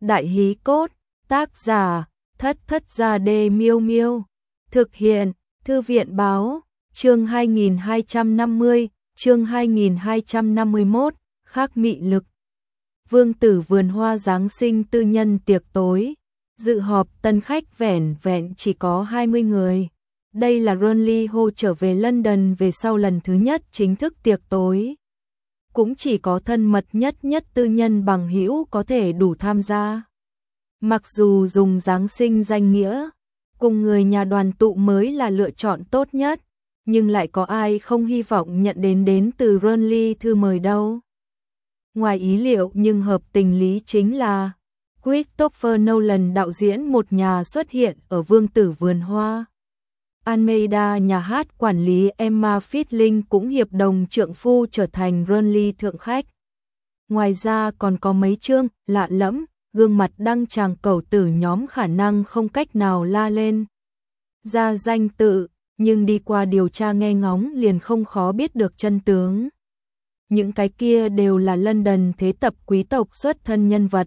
Đại hí cốt, tác giả, Thất Thất Gia Đê Miêu Miêu. Thực hiện, Thư viện báo, chương 2250, chương 2251, khác mị lực. Vương tử vườn hoa Giáng sinh tư nhân tiệc tối. Dự họp tân khách vẻn vẹn chỉ có 20 người. Đây là Ron Lee Ho trở về London về sau lần thứ nhất chính thức tiệc tối. Cũng chỉ có thân mật nhất tư nhân bằng hữu có thể đủ tham gia. Mặc dù dùng Giáng sinh danh nghĩa, cùng người nhà đoàn tụ mới là lựa chọn tốt nhất, nhưng lại có ai không hy vọng nhận đến từ Ron Lee thư mời đâu. Ngoài ý liệu nhưng hợp tình lý chính là Christopher Nolan đạo diễn một nhà xuất hiện ở Vương tử vườn hoa. Almeida nhà hát quản lý Emma Fitling cũng hiệp đồng trượng phu trở thành Ron Lee thượng khách. Ngoài ra còn có mấy chương lạ lẫm, gương mặt đăng tràng cẩu tử nhóm khả năng không cách nào la lên ra danh tự, nhưng đi qua điều tra nghe ngóng liền không khó biết được chân tướng. Những cái kia đều là London thế tập quý tộc xuất thân nhân vật.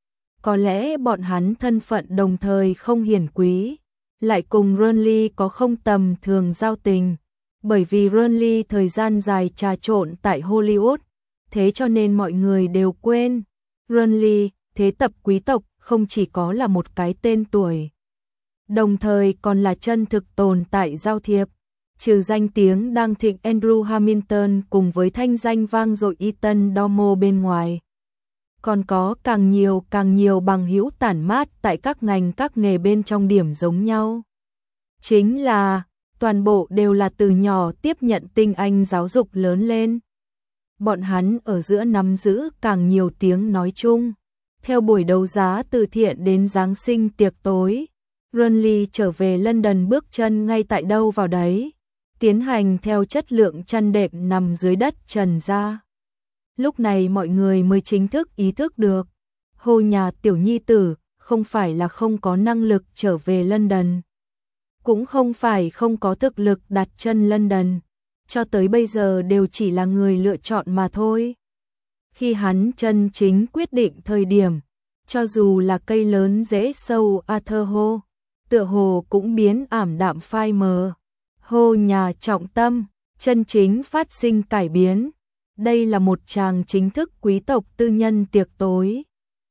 Có lẽ bọn hắn thân phận đồng thời không hiển quý, lại cùng Ron Lee có không tầm thường giao tình, bởi vì Ron Lee thời gian dài trà trộn tại Hollywood, thế cho nên mọi người đều quên. Ron Lee, thế tập quý tộc không chỉ có là một cái tên tuổi, đồng thời còn là chân thực tồn tại giao thiệp. Trừ danh tiếng đang thịnh Andrew Hamilton cùng với thanh danh vang dội Ethan Dormo bên ngoài, còn có càng nhiều bằng hữu tản mát tại các ngành các nghề bên trong điểm giống nhau. Chính là, toàn bộ đều là từ nhỏ tiếp nhận tinh anh giáo dục lớn lên. Bọn hắn ở giữa nắm giữ càng nhiều tiếng nói chung. Theo buổi đấu giá từ thiện đến Giáng sinh tiệc tối, Ron Lee trở về London bước chân ngay tại đâu vào đấy, tiến hành theo chất lượng chăn đệm nằm dưới đất trần ra. Lúc này mọi người mới chính thức ý thức được, Ho nhà tiểu nhi tử không phải là không có năng lực trở về London, cũng không phải không có thực lực đặt chân London, cho tới bây giờ đều chỉ là người lựa chọn mà thôi. Khi hắn chân chính quyết định thời điểm, cho dù là cây lớn rễ sâu Arthur Ho, tựa hồ cũng biến ảm đạm phai mờ. Ho nhà trọng tâm, chân chính phát sinh cải biến. Đây là một tràng chính thức quý tộc tư nhân tiệc tối.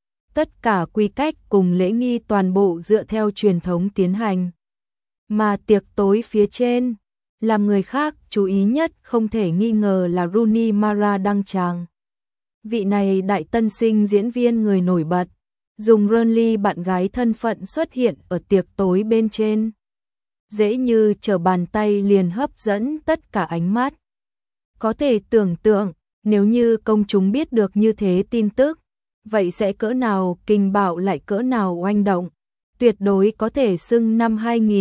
Tất cả quy cách cùng lễ nghi toàn bộ dựa theo truyền thống tiến hành. Mà tiệc tối phía trên, làm người khác chú ý nhất không thể nghi ngờ là Rooney Mara đăng tràng. Vị này đại tân sinh diễn viên người nổi bật, dùng Ron Lee bạn gái thân phận xuất hiện ở tiệc tối bên trên. Dễ như trở bàn tay liền hấp dẫn tất cả ánh mắt. Có thể tưởng tượng, nếu như công chúng biết được như thế tin tức, vậy sẽ cỡ nào kinh bạo lại cỡ nào oanh động. Tuyệt đối có thể xưng năm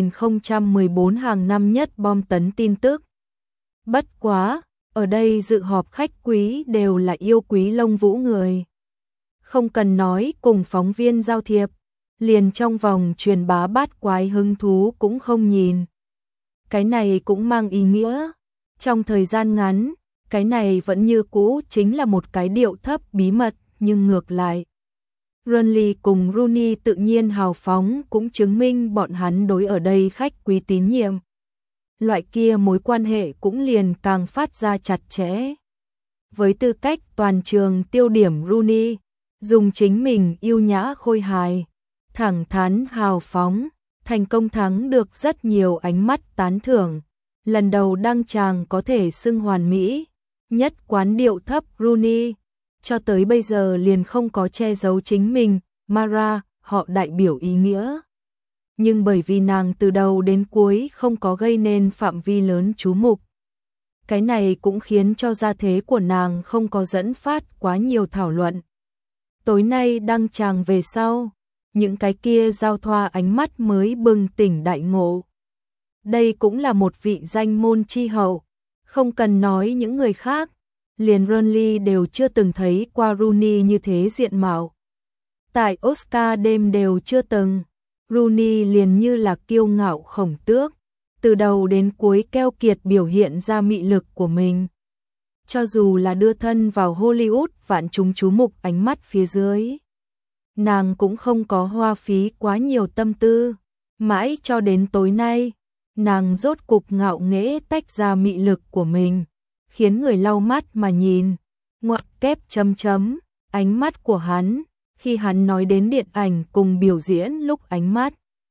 2014 hàng năm nhất bom tấn tin tức. Bất quá, ở đây dự họp khách quý đều là yêu quý lông vũ người. Không cần nói cùng phóng viên giao thiệp, liền trong vòng truyền bá bát quái hứng thú cũng không nhìn. Cái này cũng mang ý nghĩa, trong thời gian ngắn, cái này vẫn như cũ chính là một cái điệu thấp bí mật, nhưng ngược lại. Ron Lee cùng Rooney tự nhiên hào phóng cũng chứng minh bọn hắn đối ở đây khách quý tín nhiệm. Loại kia mối quan hệ cũng liền càng phát ra chặt chẽ. Với tư cách toàn trường tiêu điểm Rooney, dùng chính mình yêu nhã khôi hài, thẳng thắn hào phóng, thành công thắng được rất nhiều ánh mắt tán thưởng. Lần đầu đăng tràng có thể xưng hoàn mỹ, nhất quán điệu thấp Rooney, cho tới bây giờ liền không có che giấu chính mình, Mara, họ đại biểu ý nghĩa. Nhưng bởi vì nàng từ đầu đến cuối không có gây nên phạm vi lớn chú mục. Cái này cũng khiến cho gia thế của nàng không có dẫn phát quá nhiều thảo luận. Tối nay đăng tràng về sau, những cái kia giao thoa ánh mắt mới bừng tỉnh đại ngộ. Đây cũng là một vị danh môn chi hậu, không cần nói những người khác, liền Ron Lee đều chưa từng thấy qua Rooney như thế diện mạo. Tại Oscar đêm đều chưa từng, Rooney liền như là kiêu ngạo khổng tước, từ đầu đến cuối keo kiệt biểu hiện ra mị lực của mình. Cho dù là đưa thân vào Hollywood vạn chúng chú mục ánh mắt phía dưới, nàng cũng không có hoa phí quá nhiều tâm tư. Mãi cho đến tối nay, nàng rốt cục ngạo nghễ tách ra mị lực của mình, khiến người lau mắt mà nhìn. Ngoặc kép chấm chấm, ánh mắt của hắn, khi hắn nói đến điện ảnh cùng biểu diễn lúc ánh mắt.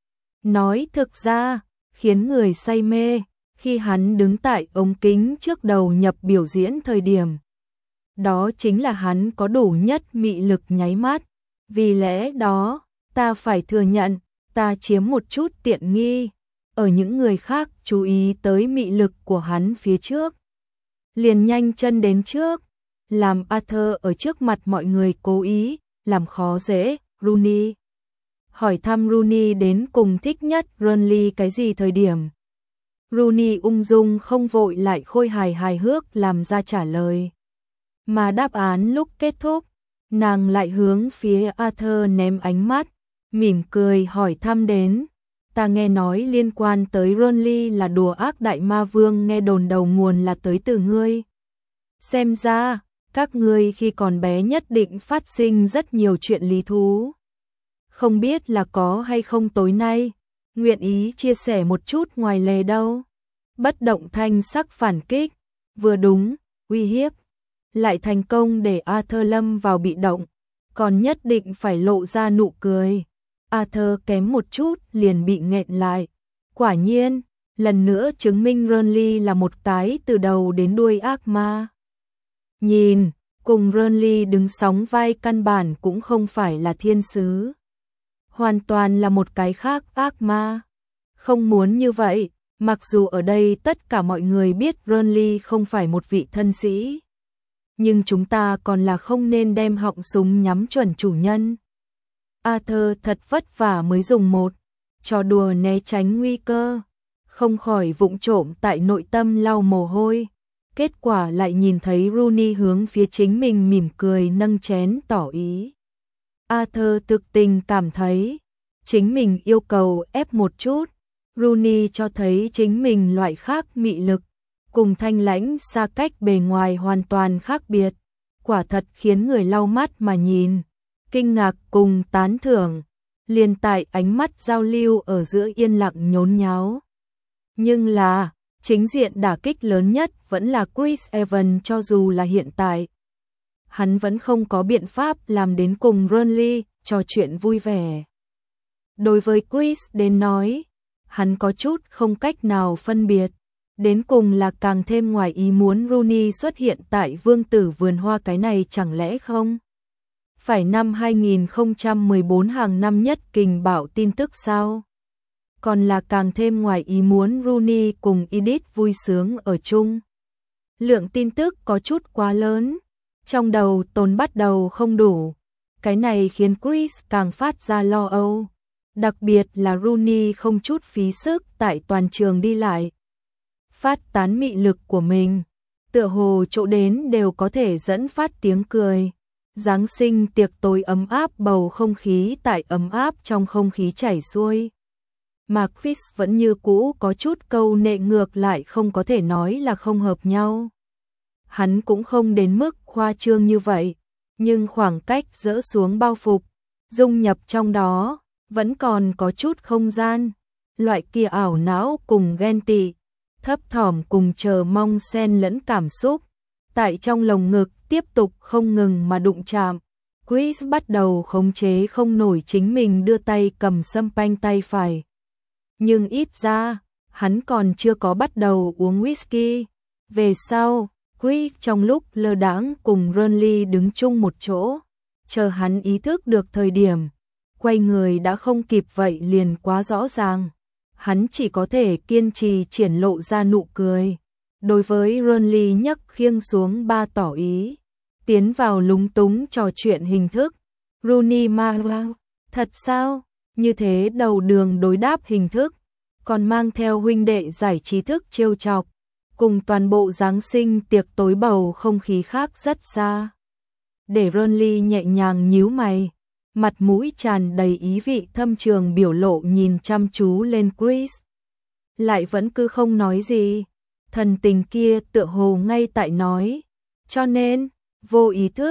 Nói thực ra, khiến người say mê, khi hắn đứng tại ống kính trước đầu nhập biểu diễn thời điểm. Đó chính là hắn có đủ nhất mị lực nháy mắt. Vì lẽ đó, ta phải thừa nhận, ta chiếm một chút tiện nghi. Ở những người khác chú ý tới mị lực của hắn phía trước. Liền nhanh chân đến trước, làm Arthur ở trước mặt mọi người cố ý, làm khó dễ, Rooney. Hỏi thăm Rooney đến cùng thích nhất Burnley cái gì thời điểm. Rooney ung dung không vội lại khôi hài hài hước làm ra trả lời. Mà đáp án lúc kết thúc, nàng lại hướng phía Arthur ném ánh mắt, mỉm cười hỏi thăm đến. Ta nghe nói liên quan tới Burnley là đùa ác đại ma vương, nghe đồn đầu nguồn là tới từ ngươi. Xem ra, các ngươi khi còn bé nhất định phát sinh rất nhiều chuyện lý thú. Không biết là có hay không tối nay, nguyện ý chia sẻ một chút ngoài lề đâu. Bất động thanh sắc phản kích, vừa đúng, uy hiếp, lại thành công để Arthur lâm vào bị động, còn nhất định phải lộ ra nụ cười. Arthur kém một chút liền bị nghẹn lại. Quả nhiên, lần nữa chứng minh Burnley là một cái từ đầu đến đuôi ác ma. Nhìn, cùng Burnley đứng sóng vai căn bản cũng không phải là thiên sứ. Hoàn toàn là một cái khác ác ma. Không muốn như vậy, mặc dù ở đây tất cả mọi người biết Burnley không phải một vị thân sĩ. Nhưng chúng ta còn là không nên đem họng súng nhắm chuẩn chủ nhân. Arthur thật vất vả mới dùng một trò đùa né tránh nguy cơ, không khỏi vụng trộm tại nội tâm lau mồ hôi. Kết quả lại nhìn thấy Rooney hướng phía chính mình mỉm cười nâng chén tỏ ý. Arthur thực tình cảm thấy chính mình yêu cầu ép một chút. Rooney cho thấy chính mình loại khác mị lực, cùng thanh lãnh xa cách bề ngoài hoàn toàn khác biệt. Quả thật khiến người lau mắt mà nhìn, kinh ngạc cùng tán thưởng, liền tại ánh mắt giao lưu ở giữa yên lặng nhốn nháo. Nhưng là, chính diện đả kích lớn nhất vẫn là Chris Evans, cho dù là hiện tại. Hắn vẫn không có biện pháp làm đến cùng Burnley trò chuyện vui vẻ. Đối với Chris đến nói, hắn có chút không cách nào phân biệt. Đến cùng là càng thêm ngoài ý muốn Rooney xuất hiện tại Vương tử vườn hoa, cái này chẳng lẽ không phải năm 2014 hàng năm nhất kình bảo tin tức sao? Còn là càng thêm ngoài ý muốn Rooney cùng Edith vui sướng ở chung. Lượng tin tức có chút quá lớn, trong đầu tồn bắt đầu không đủ. Cái này khiến Chris càng phát ra lo âu. Đặc biệt là Rooney không chút phí sức tại toàn trường đi lại, phát tán mị lực của mình, tựa hồ chỗ đến đều có thể dẫn phát tiếng cười. Giáng sinh tiệc tối ấm áp, bầu không khí tại ấm áp trong không khí chảy xuôi. Mà Chris vẫn như cũ có chút câu nệ, ngược lại không có thể nói là không hợp nhau. Hắn cũng không đến mức khoa trương như vậy, nhưng khoảng cách dỡ xuống bao phục, dung nhập trong đó, vẫn còn có chút không gian. Loại kia ảo não cùng ghen tị, thấp thỏm cùng chờ mong xen lẫn cảm xúc, tại trong lồng ngực tiếp tục không ngừng mà đụng chạm. Chris bắt đầu khống chế không nổi chính mình đưa tay cầm sâm panh tay phải. Nhưng ít ra, hắn còn chưa có bắt đầu uống whisky. Về sau, Chris trong lúc lơ đãng cùng Burnley đứng chung một chỗ, chờ hắn ý thức được thời điểm, quay người đã không kịp, vậy liền quá rõ ràng. Hắn chỉ có thể kiên trì triển lộ ra nụ cười. Đối với Burnley nhấc khiêng xuống ba tỏ ý, tiến vào lúng túng trò chuyện hình thức. Rooney Mara, thật sao? Như thế đầu đường đối đáp hình thức, còn mang theo huynh đệ giải trí thức trêu chọc, cùng toàn bộ Giáng sinh tiệc tối bầu không khí khác rất xa. Để Burnley nhẹ nhàng nhíu mày, mặt mũi tràn đầy ý vị thâm trường biểu lộ nhìn chăm chú lên Chris. Lại vẫn cứ không nói gì, thần tình kia tựa hồ ngay tại nói. Cho nên, vô ý thức,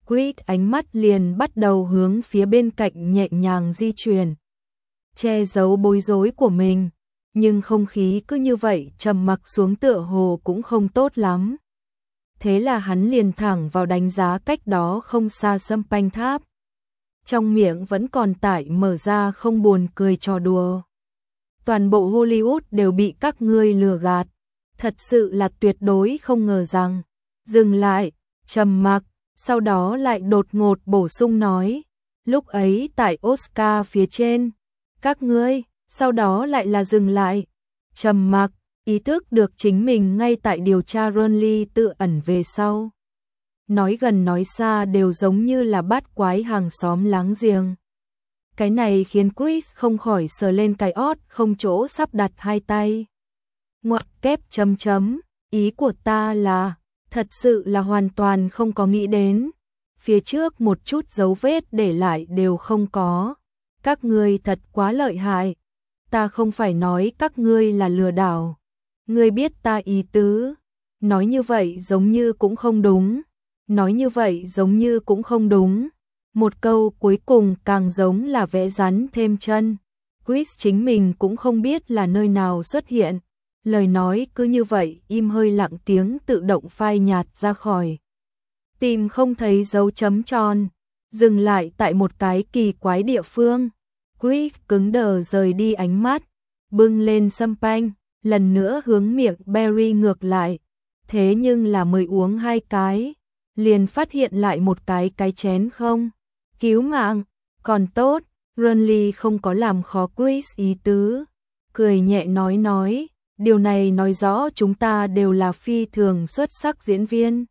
Chris ánh mắt liền bắt đầu hướng phía bên cạnh nhẹ nhàng di chuyển, che giấu bối rối của mình, nhưng không khí cứ như vậy trầm mặc xuống tựa hồ cũng không tốt lắm. Thế là hắn liền thẳng vào đánh giá cách đó không xa Sâm Panh Tháp. Trong miệng vẫn còn tải mở ra không buồn cười trò đùa. Toàn bộ Hollywood đều bị các ngươi lừa gạt. Thật sự là tuyệt đối không ngờ rằng. Dừng lại, trầm mặc, sau đó lại đột ngột bổ sung nói. Lúc ấy tại Oscar phía trên, các ngươi, sau đó lại là dừng lại, trầm mặc, ý thức được chính mình ngay tại điều tra Ronly tự ẩn về sau. Nói gần nói xa đều giống như là bát quái hàng xóm láng giềng. Cái này khiến Chris không khỏi sờ lên cái ót không chỗ sắp đặt hai tay. Ngoặc kép chấm chấm, ý của ta là, thật sự là hoàn toàn không có nghĩ đến. Phía trước một chút dấu vết để lại đều không có. Các ngươi thật quá lợi hại. Ta không phải nói các ngươi là lừa đảo. Ngươi biết ta ý tứ. Nói như vậy giống như cũng không đúng. Nói như vậy giống như cũng không đúng. Một câu cuối cùng càng giống là vẽ rắn thêm chân. Chris chính mình cũng không biết là nơi nào xuất hiện. Lời nói cứ như vậy im hơi lặng tiếng tự động phai nhạt ra khỏi. Tìm không thấy dấu chấm tròn. Dừng lại tại một cái kỳ quái địa phương. Chris cứng đờ rời đi ánh mắt. Bưng lên sâm panh. Lần nữa hướng miệng Barry ngược lại. Thế nhưng là mới uống 2 cái. Liền phát hiện lại một cái chén không. Cứu mạng, còn tốt, Ronly không có làm khó Chris ý tứ. Cười nhẹ nói, điều này nói rõ chúng ta đều là phi thường xuất sắc diễn viên.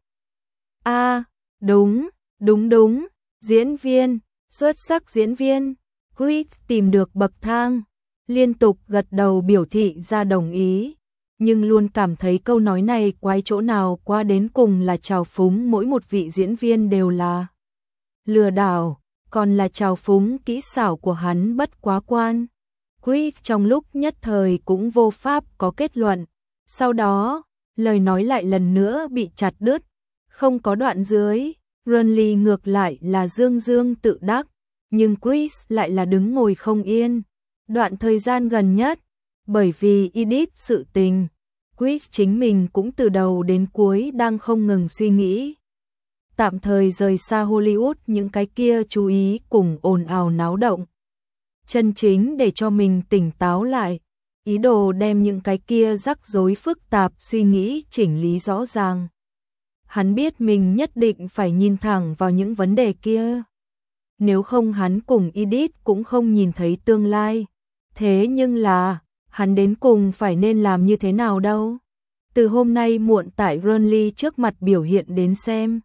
Đúng, diễn viên, xuất sắc diễn viên. Chris tìm được bậc thang, liên tục gật đầu biểu thị ra đồng ý. Nhưng luôn cảm thấy câu nói này quái chỗ nào qua đến cùng là trào phúng mỗi một vị diễn viên đều là lừa đảo, còn là trào phúng kỹ xảo của hắn bất quá quan. Chris trong lúc nhất thời cũng vô pháp có kết luận. Sau đó, lời nói lại lần nữa bị chặt đứt, không có đoạn dưới. Ronly ngược lại là dương tự đắc, nhưng Chris lại là đứng ngồi không yên. Đoạn thời gian gần nhất, bởi vì Edith sự tình, Chris chính mình cũng từ đầu đến cuối đang không ngừng suy nghĩ. Tạm thời rời xa Hollywood những cái kia chú ý cùng ồn ào náo động. Chân chính để cho mình tỉnh táo lại, ý đồ đem những cái kia rắc rối phức tạp suy nghĩ chỉnh lý rõ ràng. Hắn biết mình nhất định phải nhìn thẳng vào những vấn đề kia. Nếu không hắn cùng Edith cũng không nhìn thấy tương lai. Thế nhưng là, hắn đến cùng phải nên làm như thế nào đâu? Từ hôm nay muộn tại Ronly trước mặt biểu hiện đến xem.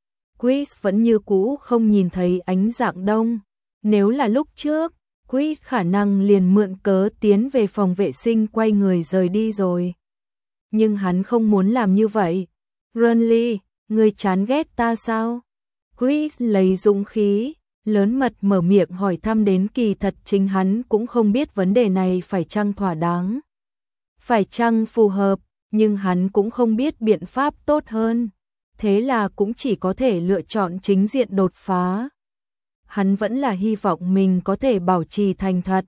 Chris vẫn như cũ không nhìn thấy ánh dạng đông. Nếu là lúc trước, Chris khả năng liền mượn cớ tiến về phòng vệ sinh quay người rời đi rồi. Nhưng hắn không muốn làm như vậy. Ronly, ngươi chán ghét ta sao? Chris lấy dũng khí, lớn mật mở miệng hỏi thăm đến kỳ thật chính hắn cũng không biết vấn đề này phải chăng thỏa đáng. Phải chăng phù hợp, nhưng hắn cũng không biết biện pháp tốt hơn. Thế là cũng chỉ có thể lựa chọn chính diện đột phá. Hắn vẫn là hy vọng mình có thể bảo trì thành thật.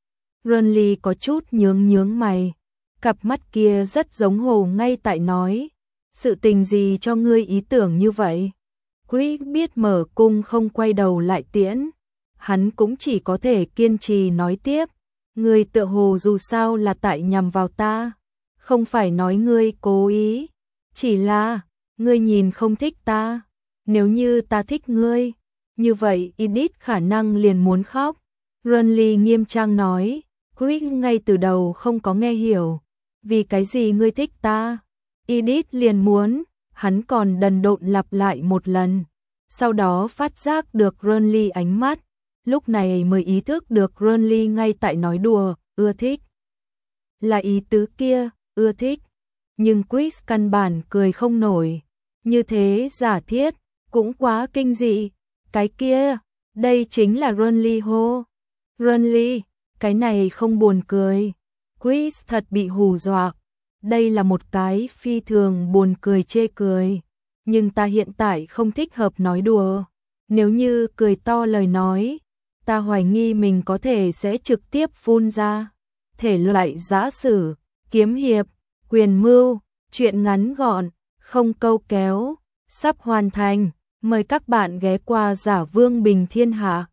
Ronly có chút nhướng mày. Cặp mắt kia rất giống hồ ngay tại nói. Sự tình gì cho ngươi ý tưởng như vậy? Chris biết mở cung không quay đầu lại tiễn. Hắn cũng chỉ có thể kiên trì nói tiếp. Ngươi tựa hồ dù sao là tại nhằm vào ta. Không phải nói ngươi cố ý. Chỉ là, ngươi nhìn không thích ta. Nếu như ta thích ngươi, như vậy Edith khả năng liền muốn khóc. Ronly nghiêm trang nói. Chris ngay từ đầu không có nghe hiểu. Vì cái gì ngươi thích ta? Edith liền muốn. Hắn còn đần độn lặp lại một lần. Sau đó phát giác được Ronly ánh mắt. Lúc này mới ý thức được Ronly ngay tại nói đùa, ưa thích. Là ý tứ kia, ưa thích. Nhưng Chris căn bản cười không nổi. Như thế giả thiết, cũng quá kinh dị. Cái kia, đây chính là Ronly hô. Ronly, cái này không buồn cười. Chris thật bị hù dọa. Đây là một cái phi thường buồn cười chê cười. Nhưng ta hiện tại không thích hợp nói đùa. Nếu như cười to lời nói, ta hoài nghi mình có thể sẽ trực tiếp phun ra. Thể loại giã sử, kiếm hiệp, quyền mưu, truyện ngắn gọn, không câu kéo, sắp hoàn thành. Mời các bạn ghé qua Giả Vương Bình Thiên Hạ.